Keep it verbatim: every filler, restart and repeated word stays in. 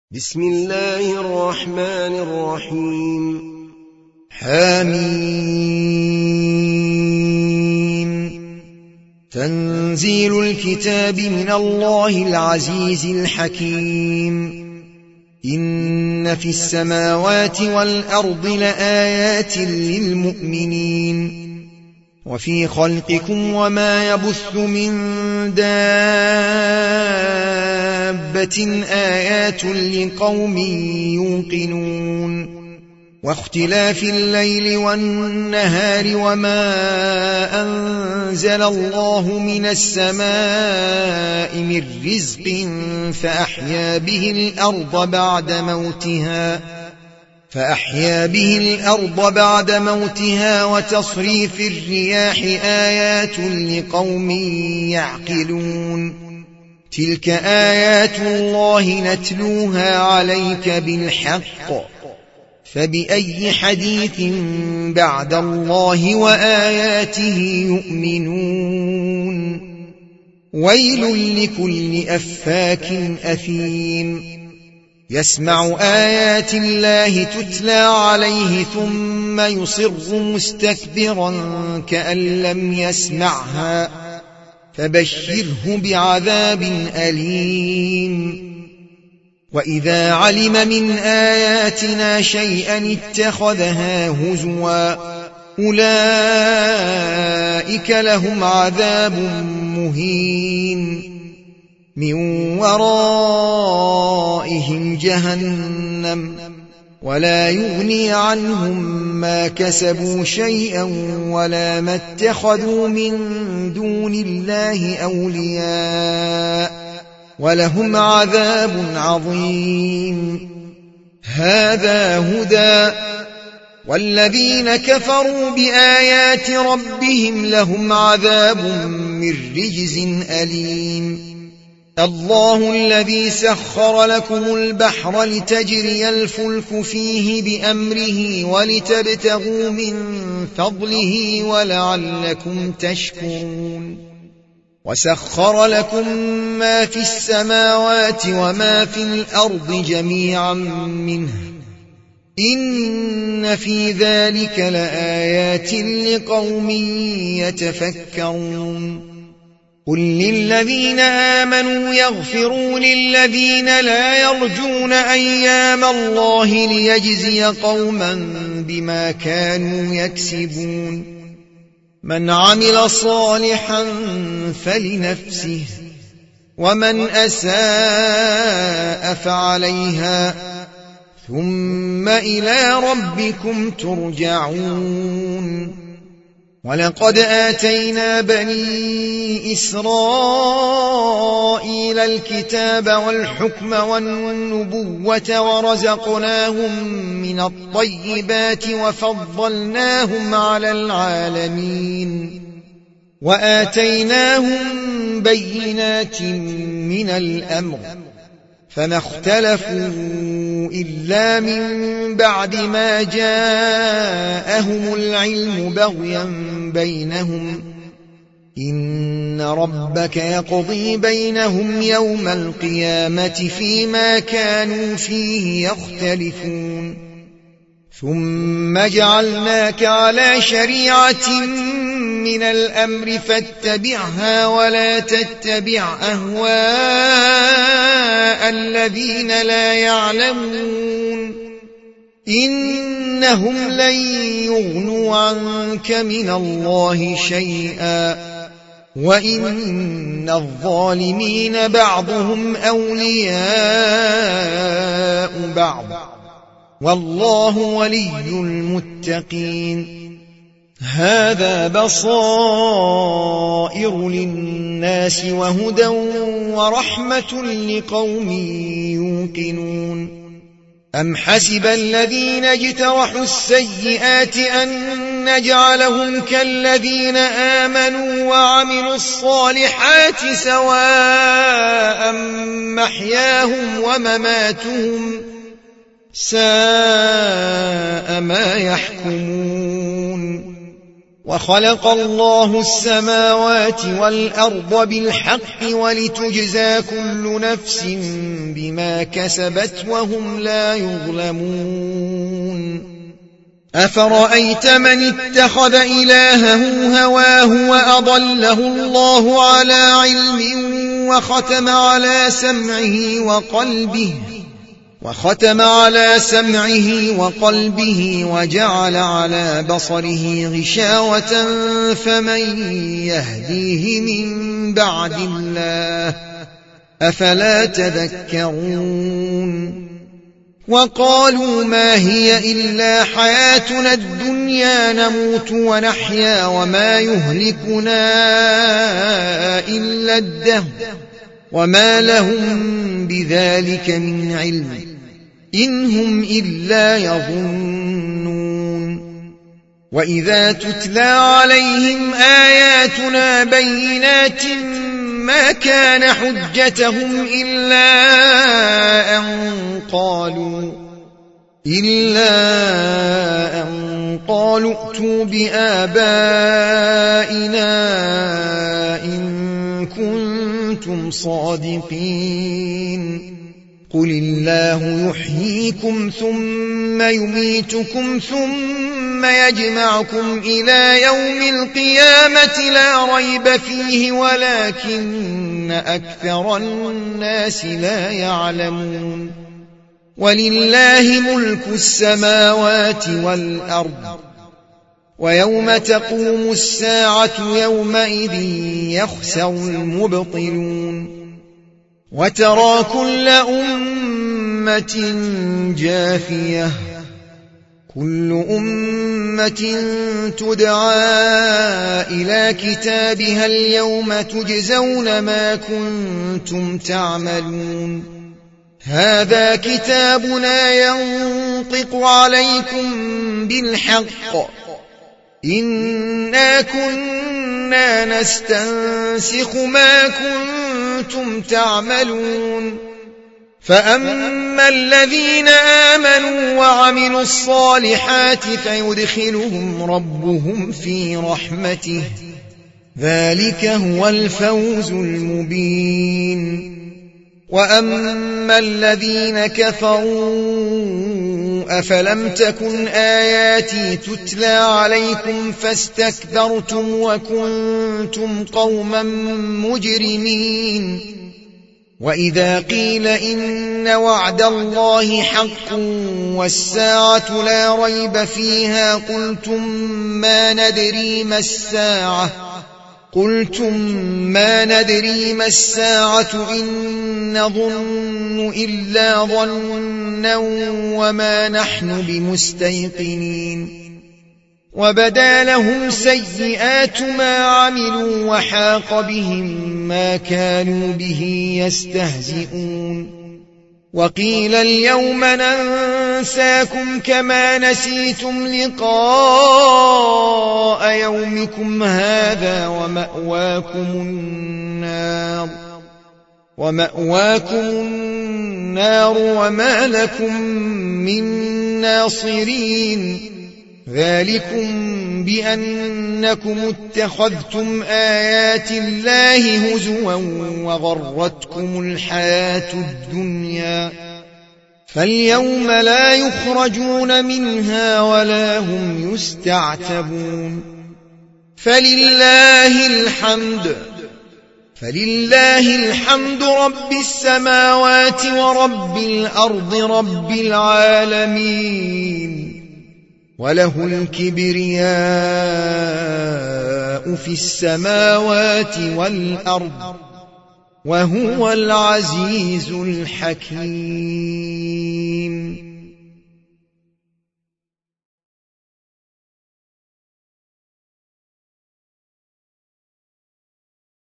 بسم الله الرحمن الرحيم. حميم. تنزيل الكتاب من الله العزيز الحكيم. إن في السماوات والأرض لآيات للمؤمنين وفي خلقكم وما يبث من دابة آيات لقوم يوقنون واختلاف الليل والنهار وما أنزل الله من السماء من رزق فأحيا به الأرض بعد موتها فأحيا به الأرض بعد موتها وتصريف الرياح آيات لقوم يعقلون. تلك آيات الله نتلوها عليك بالحق فبأي حديث بعد الله وآياته يؤمنون. ويل لكل أفاك أثيم يسمع آيات الله تتلى عليه ثم يصر مستكبرا كأن لم يسمعها فبشره بعذاب أليم. وإذا علم من آياتنا شيئا اتخذها هزوا أولئك لهم عذاب مهين من ورائهم جهنم ولا يغني عنهم ما كسبوا شيئا ولا ما اتخذوا من دون الله أولياء ولهم عذاب عظيم. هذا هدى والذين كفروا بآيات ربهم لهم عذاب من رجز أليم. الله الذي سخر لكم البحر لتجري الفلك فيه بأمره ولتبتغوا من فضله ولعلكم تشكرون. وسخر لكم ما في السماوات وما في الأرض جميعا منه إن في ذلك لآيات لقوم يتفكرون. قل للذين آمنوا يغفروا للذين لا يرجون أيام الله ليجزي قوما بما كانوا يكسبون. من عمل صالحا فلنفسه ومن أساء فعليها ثم إلى ربكم ترجعون. ولقد آتينا بني إسرائيل الكتاب والحكم والنبوة ورزقناهم من الطيبات وفضلناهم على العالمين وآتيناهم بينات من الأمر فما اختلفوا إلا من بعد ما جاءهم العلم بغيا بينهم إن ربك يقضي بينهم يوم القيامة فيما كانوا فيه يختلفون. ثم جعلناك على شريعة من الأمر فاتبعها ولا تتبع أهواء الذين لا يعلمون إنهم لن يغنوا عنك من الله شيئا وإن الظالمين بعضهم أولياء بعض والله ولي المتقين. هذا بصائر للناس وهدى ورحمة لقوم يوقنون. أم حسب الذين اجترحوا السيئات أن نجعلهم كالذين آمنوا وعملوا الصالحات سواء محياهم ومماتهم ساء ما يحكمون. وخلق الله السماوات والأرض بالحق ولتجزى كل نفس بما كسبت وهم لا يظلمون أفرأيت من اتخذ إلهه هواه وأضله الله على علم وختم على سمعه وقلبه وختم على سمعه وقلبه وجعل على بصره غشاوة فمن يهديه من بعد الله أفلا تذكرون وقالوا ما هي إلا حياتنا الدنيا نموت ونحيا وما يهلكنا إلا الدهر وما لهم بذلك من علم إن هم إلا يظنون وإذا تتلى عليهم آياتنا بينات ما كان حجتهم إلا أن قالوا إلا أن قالوا ائتوا بآبائنا إن كنتم صادقين قل الله يحييكم ثم يميتكم ثم يجمعكم إلى يوم القيامة لا ريب فيه ولكن أكثر الناس لا يعلمون ولله ملك السماوات والأرض ويوم تقوم الساعة يومئذ يخسر المبطلون وترى كل أمة جاثية كل أمة تدعى إلى كتابها اليوم تجزون ما كنتم تعملون هذا كتابنا ينطق عليكم بالحق إنا كنا نستنسخ ما كنتم تعملون فأما الذين آمنوا وعملوا الصالحات فيدخلهم ربهم في رحمته ذلك هو الفوز المبين وأما الذين كفروا أفلم تكن آياتي تتلى عليكم فاستكبرتم وكنتم قوما مجرمين وإذا قيل إن وعد الله حق والساعة لا ريب فيها قلتم ما ندري ما الساعة قلتم ما ندري ما الساعة إن نظن إلا ظنا وما نحن بمستيقنين وبدا لهم سيئات ما عملوا وحاق بهم ما كانوا به يستهزئون وقيل اليوم ننساكم كما نسيتم لقاء يومكم هذا ومأواكم النار ومأواكم النار وما لكم من ناصرين ذلكم بأنكم اتخذتم آيات الله هزوا وغرتكم الحياة الدنيا فاليوم لا يخرجون منها ولا هم يستعتبون فلله الحمد فلله الحمد رب السماوات ورب الأرض رب العالمين وله الكبرياء في السماوات والأرض وهو العزيز الحكيم.